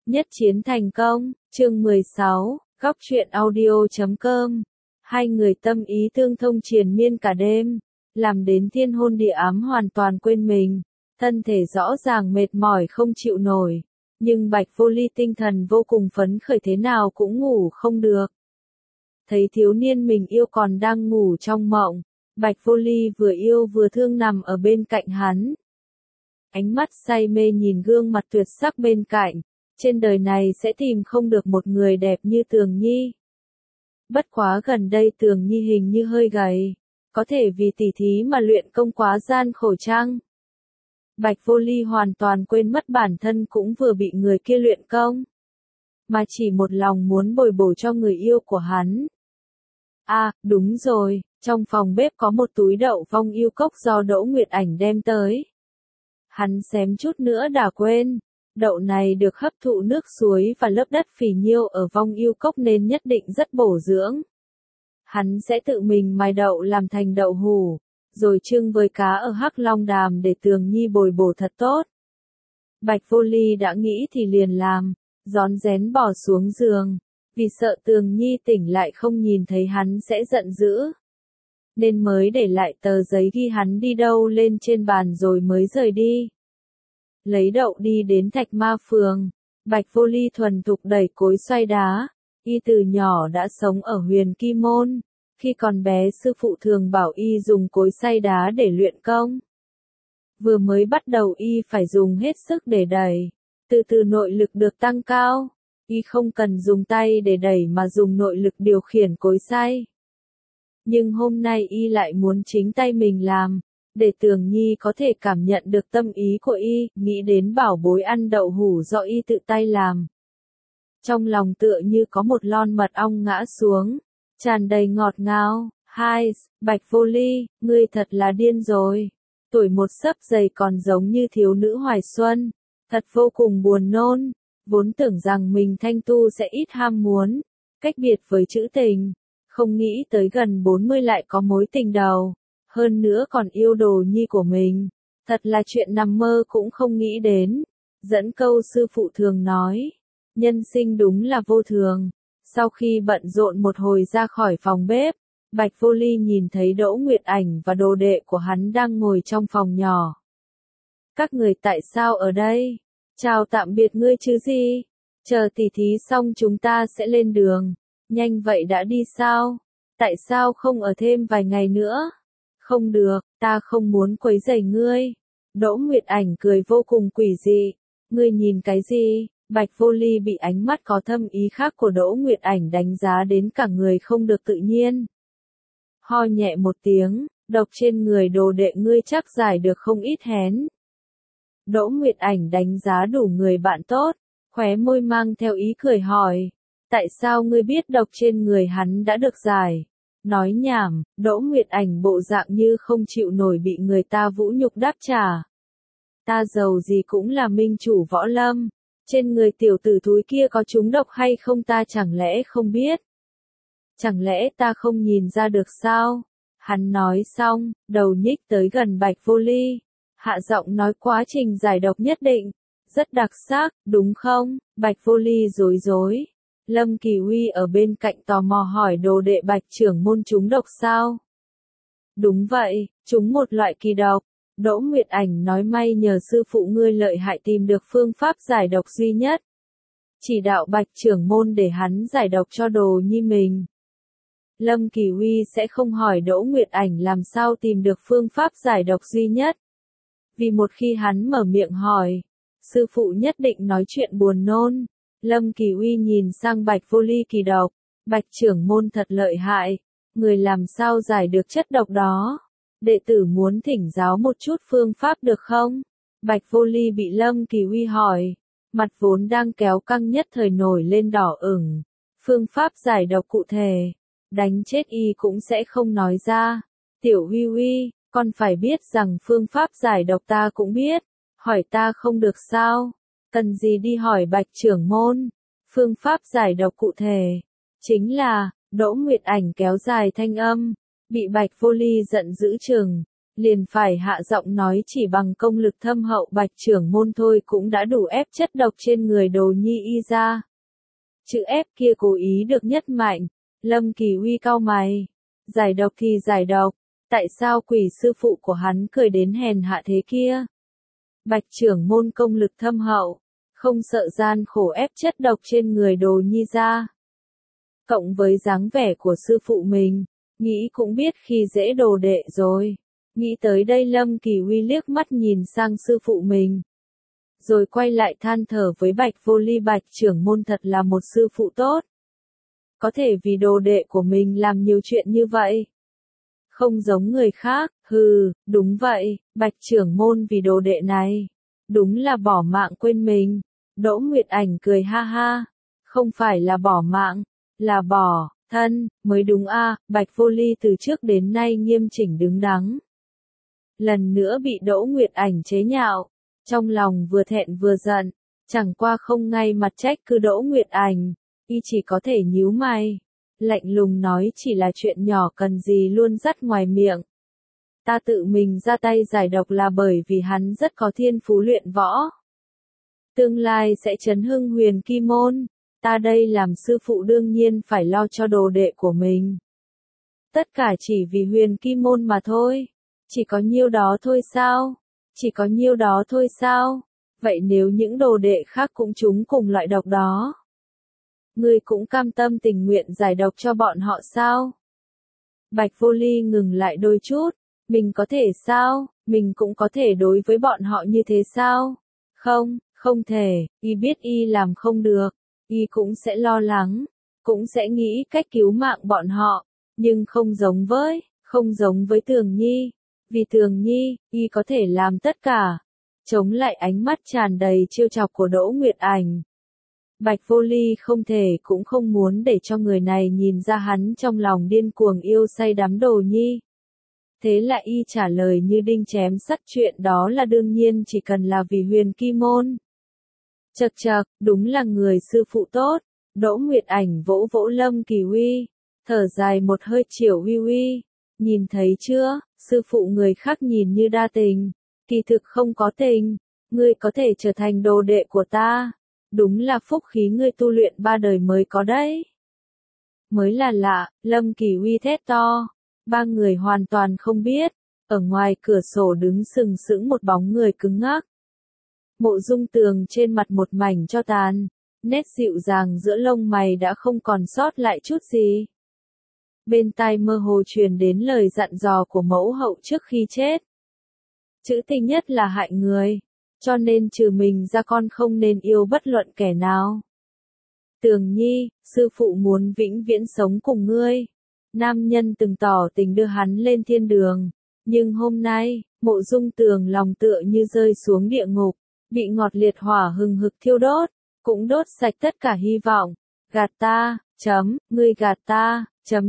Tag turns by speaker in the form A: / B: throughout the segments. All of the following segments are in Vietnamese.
A: Nhất chiến thành công, chương 16, góc truyện audio.com. Hai người tâm ý tương thông triền miên cả đêm, làm đến thiên hôn địa ám hoàn toàn quên mình, thân thể rõ ràng mệt mỏi không chịu nổi, nhưng Bạch Vô Ly tinh thần vô cùng phấn khởi, thế nào cũng ngủ không được. Thấy thiếu niên mình yêu còn đang ngủ trong mộng, Bạch Vô Ly vừa yêu vừa thương nằm ở bên cạnh hắn. Ánh mắt say mê nhìn gương mặt tuyệt sắc bên cạnh, trên đời này sẽ tìm không được một người đẹp như Tường Nhi. Bất quá gần đây Tường Nhi hình như hơi gầy, có thể vì tỉ thí mà luyện công quá gian khổ chăng? Bạch Vô Ly hoàn toàn quên mất bản thân cũng vừa bị người kia luyện công, mà chỉ một lòng muốn bồi bổ cho người yêu của hắn. À, đúng rồi, trong phòng bếp có một túi đậu vong yêu cốc do Đỗ Nguyệt Ảnh đem tới. Hắn xém chút nữa đã quên, đậu này được hấp thụ nước suối và lớp đất phì nhiêu ở vong yêu cốc nên nhất định rất bổ dưỡng. Hắn sẽ tự mình mài đậu làm thành đậu hủ, rồi trưng với cá ở Hắc Long Đàm để Tường Nhi bồi bổ thật tốt. Bạch Vô Ly đã nghĩ thì liền làm, rón rén bỏ xuống giường, vì sợ Tường Nhi tỉnh lại không nhìn thấy hắn sẽ giận dữ, nên mới để lại tờ giấy ghi hắn đi đâu lên trên bàn rồi mới rời đi. Lấy đậu đi đến Thạch Ma Phường, Bạch Vô Ly thuần thục đẩy cối xoay đá. Y từ nhỏ đã sống ở Huyền Kim Môn, khi còn bé sư phụ thường bảo y dùng cối xay đá để luyện công. Vừa mới bắt đầu y phải dùng hết sức để đẩy, từ từ nội lực được tăng cao, y không cần dùng tay để đẩy mà dùng nội lực điều khiển cối xay. Nhưng hôm nay y lại muốn chính tay mình làm, để Tường Nhi có thể cảm nhận được tâm ý của y, nghĩ đến bảo bối ăn đậu hủ do y tự tay làm. Trong lòng tựa như có một lon mật ong ngã xuống, tràn đầy ngọt ngào. Hai, Bạch Vô Ly, ngươi thật là điên rồi. Tuổi một xấp dày còn giống như thiếu nữ hoài xuân, thật vô cùng buồn nôn. Vốn tưởng rằng mình thanh tu sẽ ít ham muốn, cách biệt với trữ tình, không nghĩ tới gần 40 lại có mối tình đầu, hơn nữa còn yêu đồ nhi của mình, thật là chuyện nằm mơ cũng không nghĩ đến. Dẫn câu sư phụ thường nói, nhân sinh đúng là vô thường. Sau khi bận rộn một hồi ra khỏi phòng bếp, Bạch Vô Ly nhìn thấy Đỗ Nguyệt Ảnh và đồ đệ của hắn đang ngồi trong phòng nhỏ. Các người tại sao ở đây? Chào tạm biệt ngươi chứ gì? Chờ tỉ thí xong chúng ta sẽ lên đường. Nhanh vậy đã đi sao? Tại sao không ở thêm vài ngày nữa? Không được, ta không muốn quấy rầy ngươi. Đỗ Nguyệt Ảnh cười vô cùng quỷ dị. Ngươi nhìn cái gì? Bạch Vô Ly bị ánh mắt có thâm ý khác của Đỗ Nguyệt Ảnh đánh giá đến cả người không được tự nhiên. Ho nhẹ một tiếng, độc trên người đồ đệ ngươi chắc giải được không ít hén. Đỗ Nguyệt Ảnh đánh giá đủ người bạn tốt, khóe môi mang theo ý cười hỏi, tại sao ngươi biết độc trên người hắn đã được giải? Nói nhảm, Đỗ Nguyệt Ảnh bộ dạng như không chịu nổi bị người ta vũ nhục đáp trả. Ta giàu gì cũng là minh chủ võ lâm. Trên người tiểu tử thúi kia có trúng độc hay không ta chẳng lẽ không biết? Chẳng lẽ ta không nhìn ra được sao? Hắn nói xong, đầu nhích tới gần Bạch Vô Ly, hạ giọng nói quá trình giải độc nhất định, rất đặc sắc, đúng không? Bạch Vô Ly rối rối. Lâm Kỳ Huy ở bên cạnh tò mò hỏi đồ đệ Bạch trưởng môn trúng độc sao? Đúng vậy, trúng một loại kỳ độc. Đỗ Nguyệt Ảnh nói may nhờ sư phụ ngươi lợi hại tìm được phương pháp giải độc duy nhất. Chỉ đạo Bạch trưởng môn để hắn giải độc cho đồ nhi mình. Lâm Kỳ Huy sẽ không hỏi Đỗ Nguyệt Ảnh làm sao tìm được phương pháp giải độc duy nhất. Vì một khi hắn mở miệng hỏi, sư phụ nhất định nói chuyện buồn nôn. Lâm Kỳ Huy nhìn sang Bạch Vô Ly kỳ độc. Bạch trưởng môn thật lợi hại. Người làm sao giải được chất độc đó? Đệ tử muốn thỉnh giáo một chút phương pháp được không? Bạch Vô Ly bị Lâm Kỳ Huy hỏi, mặt vốn đang kéo căng nhất thời nổi lên đỏ ửng. Phương pháp giải độc cụ thể, đánh chết y cũng sẽ không nói ra. Tiểu Huy Huy, con phải biết rằng phương pháp giải độc ta cũng biết, hỏi ta không được sao? Cần gì đi hỏi Bạch trưởng môn? Phương pháp giải độc cụ thể, chính là, Đỗ Nguyệt Ảnh kéo dài thanh âm. Bị Bạch Vô Ly giận dữ chừng, liền phải hạ giọng nói chỉ bằng công lực thâm hậu Bạch trưởng môn thôi cũng đã đủ ép chất độc trên người Đồ Nhi y ra. Chữ ép kia cố ý được nhất mạnh, Lâm Kỳ Uy cau mày. Giải độc thì giải độc, tại sao quỷ sư phụ của hắn cười đến hèn hạ thế kia? Bạch trưởng môn công lực thâm hậu, không sợ gian khổ ép chất độc trên người Đồ Nhi ra. Cộng với dáng vẻ của sư phụ mình, nghĩ cũng biết khi dễ đồ đệ rồi. Nghĩ tới đây Lâm Kỳ Uy liếc mắt nhìn sang sư phụ mình. Rồi quay lại than thở với Bạch Vô Ly, Bạch trưởng môn thật là một sư phụ tốt. Có thể vì đồ đệ của mình làm nhiều chuyện như vậy. Không giống người khác, hừ, đúng vậy, Bạch trưởng môn vì đồ đệ này. Đúng là bỏ mạng quên mình. Đỗ Nguyệt Ảnh cười ha ha. Không phải là bỏ mạng, là bỏ thân, mới đúng a. Bạch Vô Ly từ trước đến nay nghiêm chỉnh đứng đắn. Lần nữa bị Đỗ Nguyệt Ảnh chế nhạo. Trong lòng vừa thẹn vừa giận, chẳng qua không ngay mặt trách cứ Đỗ Nguyệt Ảnh, y chỉ có thể nhíu mày, lạnh lùng nói chỉ là chuyện nhỏ cần gì luôn dắt ngoài miệng. Ta tự mình ra tay giải độc là bởi vì hắn rất có thiên phú luyện võ. Tương lai sẽ chấn hưng Huyền Ki môn, ta đây làm sư phụ đương nhiên phải lo cho đồ đệ của mình. Tất cả chỉ vì Huyền Ki môn mà thôi, chỉ có nhiêu đó thôi sao? Chỉ có nhiêu đó thôi sao? Vậy nếu những đồ đệ khác cũng trúng cùng loại độc đó, ngươi cũng cam tâm tình nguyện giải độc cho bọn họ sao? Bạch Vô Ly ngừng lại đôi chút, mình có thể sao? Mình cũng có thể đối với bọn họ như thế sao? Không, không thể, y biết y làm không được, y cũng sẽ lo lắng, cũng sẽ nghĩ cách cứu mạng bọn họ, nhưng không giống với Tường Nhi. Vì Tường Nhi, y có thể làm tất cả. Chống lại ánh mắt tràn đầy trêu chọc của Đỗ Nguyệt Ảnh. Bạch Vô Ly không thể cũng không muốn để cho người này nhìn ra hắn trong lòng điên cuồng yêu say đắm Đồ Nhi. Thế là y trả lời như đinh chém sắt, chuyện đó là đương nhiên chỉ cần là vì Huyền Ki môn. Chậc chậc, đúng là người sư phụ tốt. Đỗ Nguyệt Ảnh vỗ vỗ Lâm Kỳ Uy, thở dài một hơi, Triểu Uy Uy, nhìn thấy chưa, sư phụ người khác nhìn như đa tình, kỳ thực không có tình, ngươi có thể trở thành đồ đệ của ta, đúng là phúc khí ngươi tu luyện 3 đời mới có đấy. Mới là lạ, Lâm Kỳ Uy thét to, ba người hoàn toàn không biết, ở ngoài cửa sổ đứng sừng sững một bóng người cứng ngắc. Mộ Dung Tường trên mặt một mảnh tro tàn, nét dịu dàng giữa lông mày đã không còn sót lại chút gì. Bên tai mơ hồ truyền đến lời dặn dò của mẫu hậu trước khi chết. Chữ tình nhất là hại người, cho nên trừ mình ra con không nên yêu bất luận kẻ nào. Tường Nhi, sư phụ muốn vĩnh viễn sống cùng ngươi. Nam nhân từng tỏ tình đưa hắn lên thiên đường, nhưng hôm nay, Mộ Dung Tường lòng tựa như rơi xuống địa ngục, bị ngọt liệt hỏa hừng hực thiêu đốt, cũng đốt sạch tất cả hy vọng. Gạt ta, ngươi gạt ta,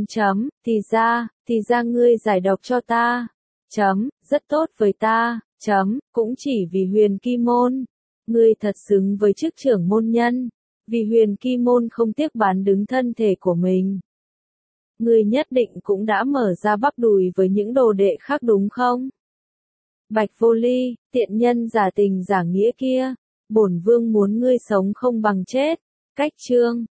A: thì ra ngươi giải độc cho ta, rất tốt với ta, cũng chỉ vì Huyền Ki môn, ngươi thật xứng với chức trưởng môn nhân, vì Huyền Ki môn không tiếc bán đứng thân thể của mình. Ngươi nhất định cũng đã mở ra bắp đùi với những đồ đệ khác đúng không? Bạch Vô Ly, tiện nhân giả tình giả nghĩa kia, bổn vương muốn ngươi sống không bằng chết. Cách chương